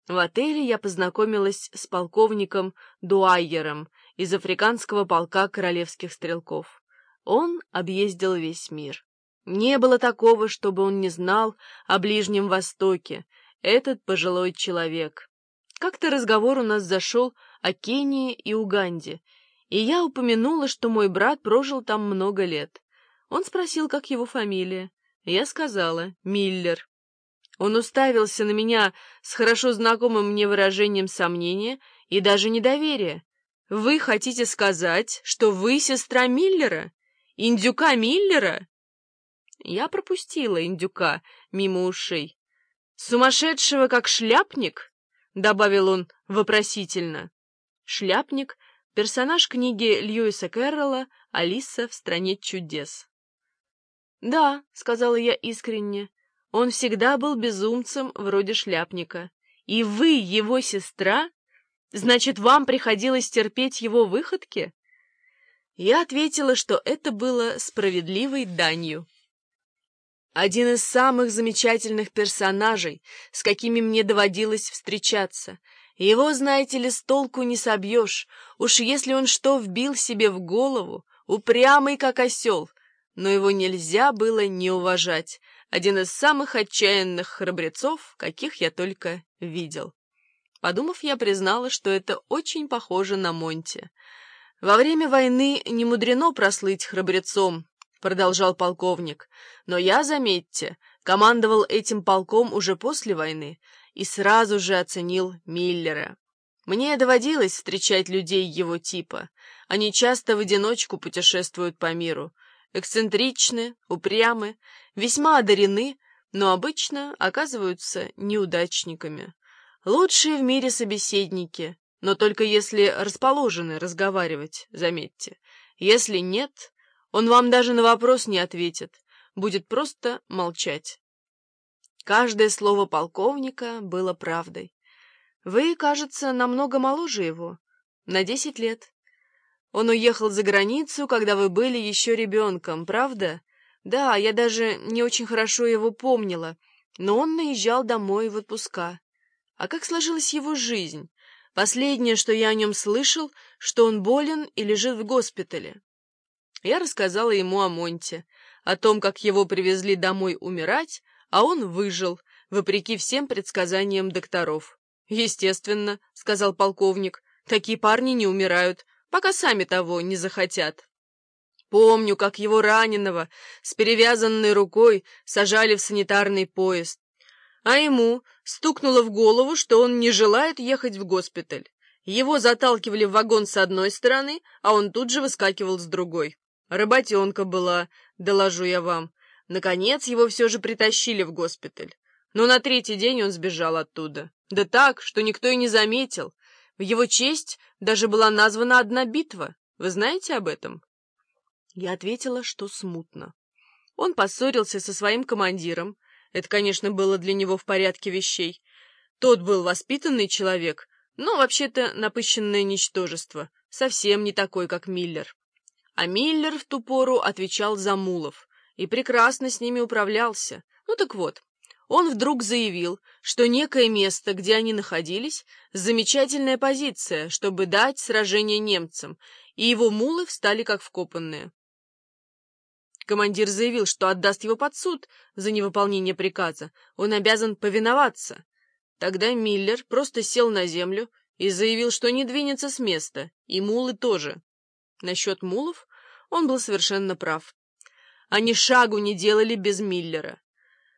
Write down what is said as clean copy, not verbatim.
В отеле я познакомилась с полковником Дуайером из африканского полка королевских стрелков. Он объездил весь мир. Не было такого, чтобы он не знал о Ближнем Востоке, этот пожилой человек. Как-то разговор у нас зашел о Кении и Уганде, и я упомянула, что мой брат прожил там много лет. Он спросил, как его фамилия. Я сказала: Миллер. Он уставился на меня с хорошо знакомым мне выражением сомнения и даже недоверия. «Вы хотите сказать, что вы сестра Миллера? Индюка Миллера?» Я пропустила индюка мимо ушей. «Сумасшедшего, как шляпник?» — добавил он вопросительно. Шляпник — персонаж книги Льюиса Кэрролла «Алиса в стране чудес». «Да», — сказала я искренне, — «он всегда был безумцем вроде шляпника. И вы его сестра? Значит, вам приходилось терпеть его выходки?» Я ответила, что это было справедливой данью. Один из самых замечательных персонажей, с какими мне доводилось встречаться. Его, знаете ли, с толку не собьешь, уж если он что вбил себе в голову, упрямый как осел, но его нельзя было не уважать. Один из самых отчаянных храбрецов, каких я только видел. Подумав, я признала, что это очень похоже на Монти. «Во время войны не мудрено прослыть храбрецом», — продолжал полковник, «но я, заметьте, командовал этим полком уже после войны и сразу же оценил Миллера. Мне доводилось встречать людей его типа. Они часто в одиночку путешествуют по миру, эксцентричны, упрямы, весьма одарены, но обычно оказываются неудачниками. Лучшие в мире собеседники, но только если расположены разговаривать, заметьте. Если нет, он вам даже на вопрос не ответит, будет просто молчать». Каждое слово полковника было правдой. «Вы, кажется, намного моложе его, на 10 лет. Он уехал за границу, когда вы были еще ребенком, правда? Да, я даже не очень хорошо его помнила, но он наезжал домой в отпуска. А как сложилась его жизнь? Последнее, что я о нем слышал, что он болен и лежит в госпитале». Я рассказала ему о Монте, о том, как его привезли домой умирать, а он выжил, вопреки всем предсказаниям докторов. «Естественно», — сказал полковник, — «такие парни не умирают, пока сами того не захотят». Помню, как его раненого с перевязанной рукой сажали в санитарный поезд, а ему стукнуло в голову, что он не желает ехать в госпиталь. Его заталкивали в вагон с одной стороны, а он тут же выскакивал с другой. Работенка была, доложу я вам. Наконец его все же притащили в госпиталь. Но на 3-й день он сбежал оттуда. Да так, что никто и не заметил. В его честь даже была названа одна битва. Вы знаете об этом? Я ответила, что смутно. Он поссорился со своим командиром. Это, конечно, было для него в порядке вещей. Тот был воспитанный человек, но вообще-то напыщенное ничтожество, совсем не такой, как Миллер. А Миллер в ту пору отвечал за мулов и прекрасно с ними управлялся. Ну так вот, он вдруг заявил, что некое место, где они находились, замечательная позиция, чтобы дать сражение немцам, и его мулы встали как вкопанные. Командир заявил, что отдаст его под суд за невыполнение приказа, он обязан повиноваться. Тогда Миллер просто сел на землю и заявил, что не двинется с места, и мулы тоже. Насчет мулов он был совершенно прав. Они шагу не делали без Миллера.